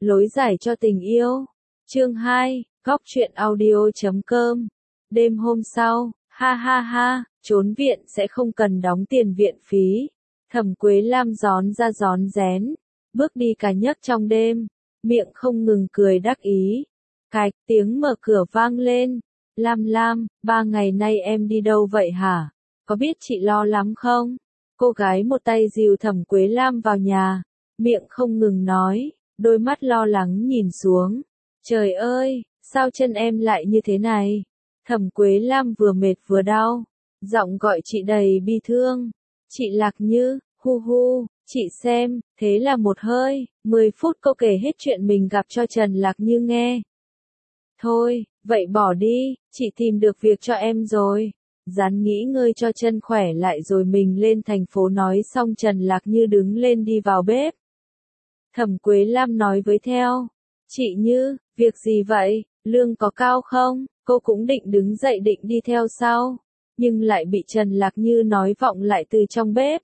lối giải cho tình yêu. Chương 2, góc truyện audio.com. Đêm hôm sau, ha ha ha, trốn viện sẽ không cần đóng tiền viện phí. Thẩm Quế Lam rón ra rón rén, bước đi cả nhấc trong đêm, miệng không ngừng cười đắc ý. Cạch, tiếng mở cửa vang lên. Lam Lam, 3 ngày nay em đi đâu vậy hả? Có biết chị lo lắm không? Cô gái một tay dìu Thẩm Quế Lam vào nhà, miệng không ngừng nói, đôi mắt lo lắng nhìn xuống. Trời ơi, sao chân em lại như thế này? Thẩm Quế Lam vừa mệt vừa đau, giọng gọi chị đầy bi thương. Chị Lạc Như, hu hu, chị xem, thế là một hơi, 10 phút cô kể hết chuyện mình gặp cho Trần Lạc Như nghe. Thôi, vậy bỏ đi, chị tìm được việc cho em rồi. Ráng nghỉ ngơi cho chân khỏe lại rồi mình lên thành phố nói xong Trần Lạc Như đứng lên đi vào bếp. Thẩm Quế Lam nói với theo. Chị Như, việc gì vậy, lương có cao không? Cô cũng định đứng dậy định đi theo sau, nhưng lại bị Trần Lạc Như nói vọng lại từ trong bếp.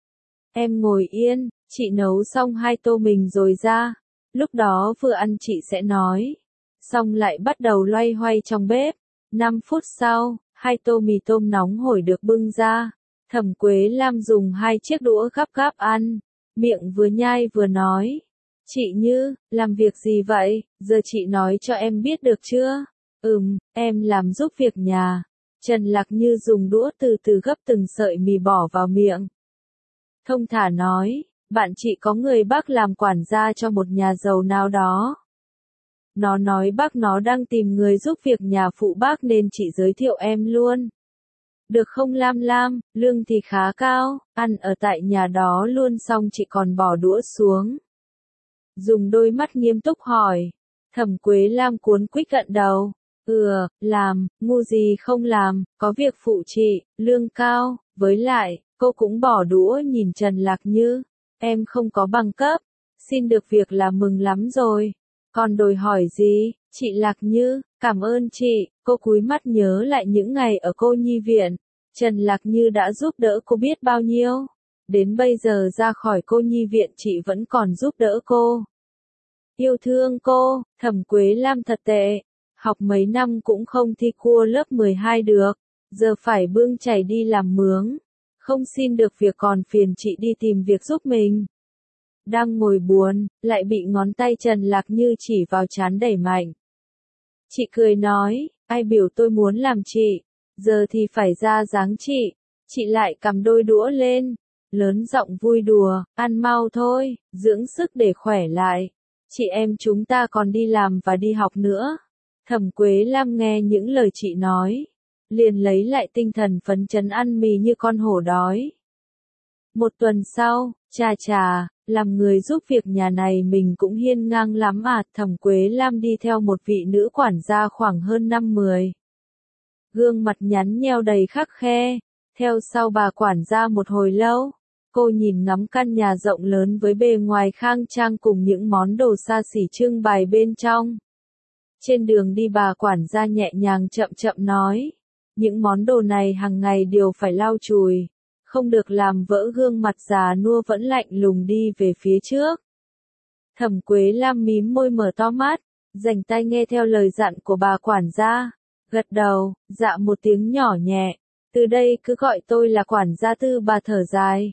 Em ngồi yên, chị nấu xong 2 tô mình rồi ra. Lúc đó vừa ăn chị sẽ nói. Xong lại bắt đầu loay hoay trong bếp. 5 phút sau, 2 tô mì tôm nóng hổi được bưng ra. Thẩm Quế Lam dùng 2 chiếc đũa gắp gắp ăn, miệng vừa nhai vừa nói. Chị Như, làm việc gì vậy, giờ chị nói cho em biết được chưa? Em làm giúp việc nhà. Trần Lạc Như dùng đũa từ từ gấp từng sợi mì bỏ vào miệng. Thông thả nói, bạn chị có người bác làm quản gia cho một nhà giàu nào đó. Nó nói bác nó đang tìm người giúp việc nhà phụ bác nên chị giới thiệu em luôn. Được không Lam Lam, lương thì khá cao, ăn ở tại nhà đó luôn xong chị còn bỏ đũa xuống. Dùng đôi mắt nghiêm túc hỏi. Thẩm Quế Lam cuốn quýt gật đầu. Làm, ngu gì không làm, có việc phụ chị, lương cao, với lại, cô cũng bỏ đũa nhìn Trần Lạc Như. Em không có bằng cấp, xin được việc là mừng lắm rồi. Còn đòi hỏi gì, chị Lạc Như, cảm ơn chị, cô cúi mắt nhớ lại những ngày ở cô nhi viện. Trần Lạc Như đã giúp đỡ cô biết bao nhiêu. Đến bây giờ ra khỏi cô nhi viện chị vẫn còn giúp đỡ cô. Yêu thương cô, Thẩm Quế Lam thật tệ. Học mấy năm cũng không thi cua lớp 12 được. Giờ phải bươn chải đi làm mướn. Không xin được việc còn phiền chị đi tìm việc giúp mình. Đang ngồi buồn, lại bị ngón tay Trần Lạc Như chỉ vào trán đẩy mạnh. Chị cười nói, ai biểu tôi muốn làm chị. Giờ thì phải ra dáng chị. Chị lại cầm đôi đũa lên. Lớn giọng vui đùa, ăn mau thôi, dưỡng sức để khỏe lại. Chị em chúng ta còn đi làm và đi học nữa. Thẩm Quế Lam nghe những lời chị nói, liền lấy lại tinh thần phấn chấn ăn mì như con hổ đói. Một tuần sau, chà, làm người giúp việc nhà này mình cũng hiên ngang lắm à. Thẩm Quế Lam đi theo một vị nữ quản gia khoảng hơn 50. Gương mặt nhắn nheo đầy khắc khe, theo sau bà quản gia một hồi lâu. Cô nhìn ngắm căn nhà rộng lớn với bề ngoài khang trang cùng những món đồ xa xỉ trưng bày bên trong. Trên đường đi bà quản gia nhẹ nhàng chậm chậm nói, những món đồ này hàng ngày đều phải lau chùi, không được làm vỡ gương mặt già nua vẫn lạnh lùng đi về phía trước. Thẩm Quế Lam mím môi mở to mắt, dành tai nghe theo lời dặn của bà quản gia, gật đầu, dạ một tiếng nhỏ nhẹ, từ đây cứ gọi tôi là quản gia Tư. Bà thở dài.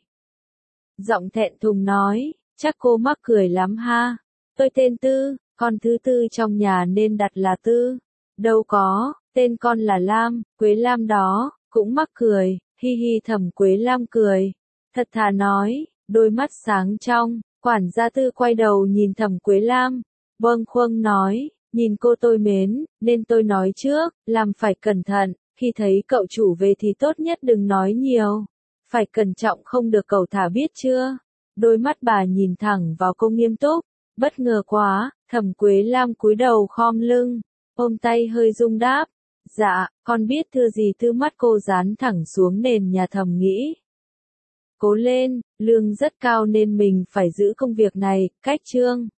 Giọng thẹn thùng nói, chắc cô mắc cười lắm ha, tôi tên Tư, con thứ tư trong nhà nên đặt là Tư. Đâu có, tên con là Lam, Quế Lam đó, cũng mắc cười, hi hi. Thẩm Quế Lam cười, thật thà nói, đôi mắt sáng trong. Quản gia Tư quay đầu nhìn Thẩm Quế Lam, bâng khuâng nói, nhìn cô tôi mến, nên tôi nói trước, làm phải cẩn thận, khi thấy cậu chủ về thì tốt nhất đừng nói nhiều. Phải cẩn trọng không được cẩu thả biết chưa? Đôi mắt bà nhìn thẳng vào cô nghiêm túc, bất ngờ quá. Thẩm Quế Lam cúi đầu khom lưng, ôm tay hơi rung đáp, dạ, con biết thưa gì. Tư mắt cô dán thẳng xuống nền nhà thầm nghĩ. Cố lên, lương rất cao nên mình phải giữ công việc này. Cách chương